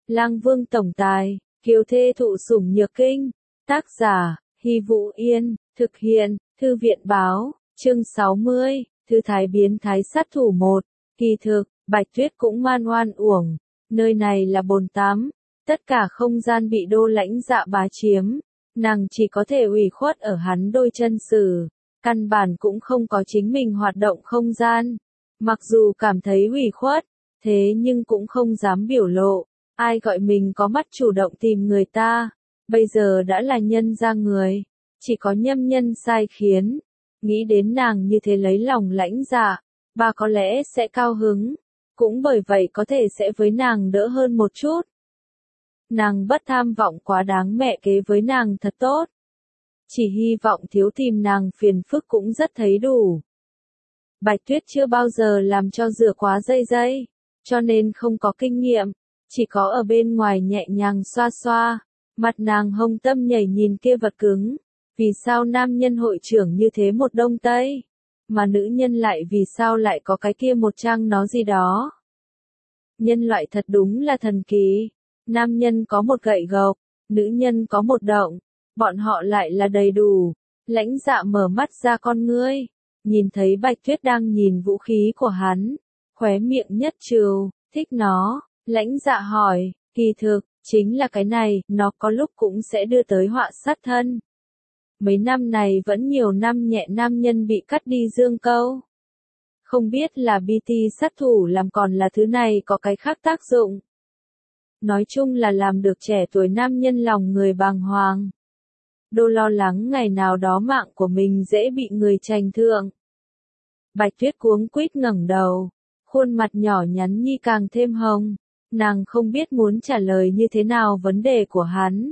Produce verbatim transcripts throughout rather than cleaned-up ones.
Lang Vương tổng tài, kiều thê thụ sủng nhược kinh. Tác giả, Hy Vũ Yên, thực hiện, Thư viện báo, chương sáu mươi, Thư thái biến thái sát thủ một. Kỳ thực, Bạch Tuyết cũng man oan uổng, nơi này là bồn tắm, tất cả không gian bị Đô Lãnh Dạ bá chiếm, nàng chỉ có thể ủy khuất ở hắn đôi chân sử, căn bản cũng không có chính mình hoạt động không gian. Mặc dù cảm thấy ủy khuất, thế nhưng cũng không dám biểu lộ, ai gọi mình có mắt chủ động tìm người ta, bây giờ đã là nhân ra người, chỉ có nhâm nhân sai khiến, nghĩ đến nàng như thế lấy lòng Lãnh Dạ, bà có lẽ sẽ cao hứng, cũng bởi vậy có thể sẽ với nàng đỡ hơn một chút. Nàng bất tham vọng quá đáng, mẹ kế với nàng thật tốt. Chỉ hy vọng thiếu tìm nàng phiền phức cũng rất thấy đủ. Bạch Tuyết chưa bao giờ làm cho rửa quá dây dây, cho nên không có kinh nghiệm, chỉ có ở bên ngoài nhẹ nhàng xoa xoa, mặt nàng hông tâm nhảy nhìn kia vật cứng. Vì sao nam nhân hội trưởng như thế một đông tây, mà nữ nhân lại vì sao lại có cái kia một trang nó gì đó. Nhân loại thật đúng là thần kỳ, nam nhân có một gậy gộc, nữ nhân có một động, bọn họ lại là đầy đủ. Lãnh Dạ mở mắt ra con ngươi, nhìn thấy Bạch Tuyết đang nhìn vũ khí của hắn, khóe miệng nhất trừ, thích nó. Lãnh Dạ hỏi, kỳ thực, chính là cái này, nó có lúc cũng sẽ đưa tới họa sát thân. Mấy năm này vẫn nhiều năm nhẹ nam nhân bị cắt đi dương câu. Không biết là bê tê sát thủ làm còn là thứ này có cái khác tác dụng. Nói chung là làm được trẻ tuổi nam nhân lòng người bàng hoàng. Đô lo lắng ngày nào đó mạng của mình dễ bị người chành thượng. Bạch Tuyết cuống quýt ngẩng đầu, khuôn mặt nhỏ nhắn nhi càng thêm hồng, nàng không biết muốn trả lời như thế nào vấn đề của hắn.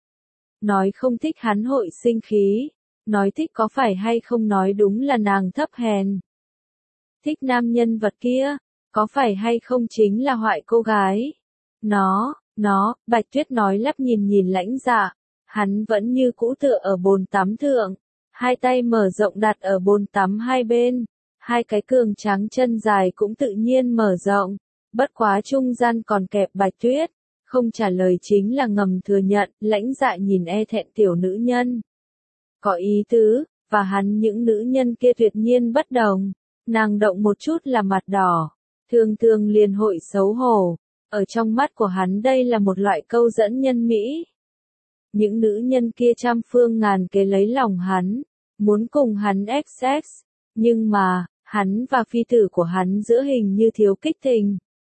Nói không thích hắn hội sinh khí, nói thích có phải hay không nói đúng là nàng thấp hèn. Thích nam nhân vật kia, có phải hay không chính là hoại cô gái. Nó, nó, Bạch Tuyết nói lắp nhìn nhìn Lãnh Dạ, hắn vẫn như cũ tựa ở bồn tắm thượng, hai tay mở rộng đặt ở bồn tắm hai bên, hai cái cường tráng chân dài cũng tự nhiên mở rộng, bất quá trung gian còn kẹp Bạch Tuyết. Không trả lời chính là ngầm thừa nhận. Lãnh Dạ nhìn e thẹn tiểu nữ nhân. Có ý tứ, và hắn những nữ nhân kia tuyệt nhiên bất đồng. Nàng động một chút là mặt đỏ, thường thường liền hội xấu hổ. Ở trong mắt của hắn đây là một loại câu dẫn nhân mỹ. Những nữ nhân kia trăm phương ngàn kế lấy lòng hắn, muốn cùng hắn sex, nhưng mà, hắn và phi tử của hắn giữa hình như thiếu kích tình.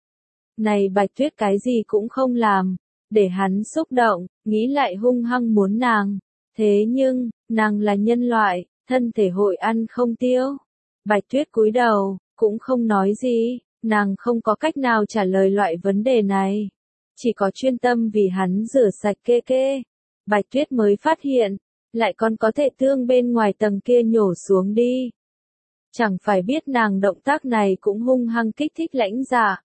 Này Bạch Tuyết cái gì cũng không làm, để hắn xúc động, nghĩ lại hung hăng muốn nàng. Thế nhưng, nàng là nhân loại, thân thể hội ăn không tiêu. Bạch Tuyết cúi đầu, cũng không nói gì, nàng không có cách nào trả lời loại vấn đề này. Chỉ có chuyên tâm vì hắn rửa sạch kê kê. Bạch Tuyết mới phát hiện, lại còn có thể thương bên ngoài tầng kia nhổ xuống đi. Chẳng phải biết nàng động tác này cũng hung hăng kích thích Lãnh Dạ.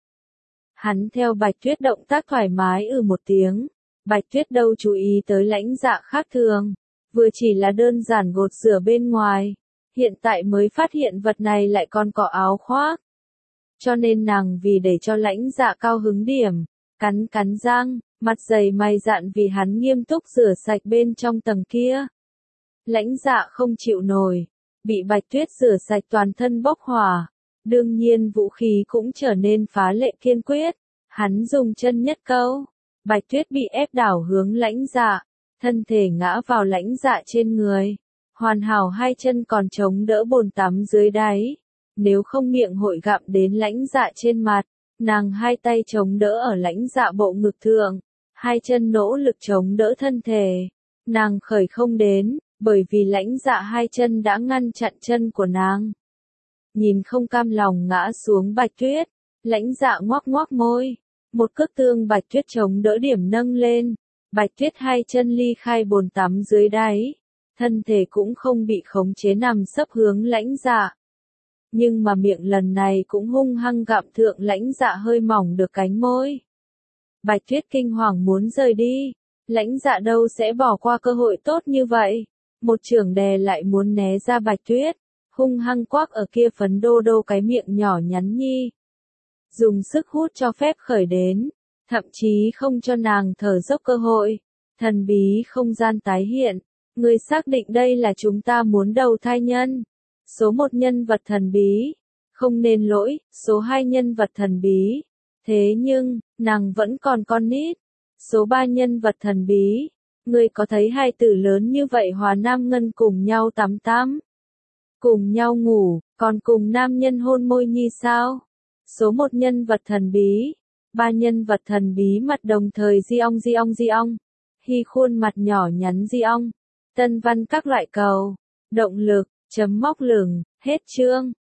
Hắn theo Bạch Tuyết động tác thoải mái ừ một tiếng, Bạch Tuyết đâu chú ý tới Lãnh Dạ khác thường, vừa chỉ là đơn giản gột rửa bên ngoài, hiện tại mới phát hiện vật này lại còn có áo khoác. Cho nên nàng vì để cho Lãnh Dạ cao hứng điểm, cắn cắn răng, mặt dày mày dạn vì hắn nghiêm túc rửa sạch bên trong tầng kia. Lãnh Dạ không chịu nổi, bị Bạch Tuyết rửa sạch toàn thân bốc hỏa. Đương nhiên vũ khí cũng trở nên phá lệ kiên quyết, hắn dùng chân nhất câu, Bạch Tuyết bị ép đảo hướng Lãnh Dạ, thân thể ngã vào Lãnh Dạ trên người, hoàn hảo hai chân còn chống đỡ bồn tắm dưới đáy, nếu không miệng hội gặm đến Lãnh Dạ trên mặt, nàng hai tay chống đỡ ở Lãnh Dạ bộ ngực thượng, hai chân nỗ lực chống đỡ thân thể, nàng khởi không đến, bởi vì Lãnh Dạ hai chân đã ngăn chặn chân của nàng. Nhìn không cam lòng ngã xuống Bạch Tuyết, Lãnh Dạ ngoác ngoác môi, một cước tương Bạch Tuyết chống đỡ điểm nâng lên, Bạch Tuyết hai chân ly khai bồn tắm dưới đáy, thân thể cũng không bị khống chế nằm sấp hướng Lãnh Dạ. Nhưng mà miệng lần này cũng hung hăng gặm thượng Lãnh Dạ hơi mỏng được cánh môi. Bạch Tuyết kinh hoàng muốn rời đi, Lãnh Dạ đâu sẽ bỏ qua cơ hội tốt như vậy, một chưởng đè lại muốn né ra Bạch Tuyết. Hung hăng quắc ở kia phấn đô đô cái miệng nhỏ nhắn nhi. Dùng sức hút cho phép khởi đến, thậm chí không cho nàng thở dốc cơ hội. Thần bí không gian tái hiện, người xác định đây là chúng ta muốn đầu thai nhân. Số một nhân vật thần bí, không nên lỗi, số hai nhân vật thần bí. Thế nhưng, nàng vẫn còn con nít. Số ba nhân vật thần bí, người có thấy hai tử lớn như vậy Hòa Nam Ngân cùng nhau tắm tắm, cùng nhau ngủ, còn cùng nam nhân hôn môi nhi sao? Số một nhân vật thần bí, ba nhân vật thần bí mặt đồng thời di ong di ong di ong, Hy khuôn mặt nhỏ nhắn di ong, tân văn các loại cầu, động lực, chấm móc lửng, hết chương.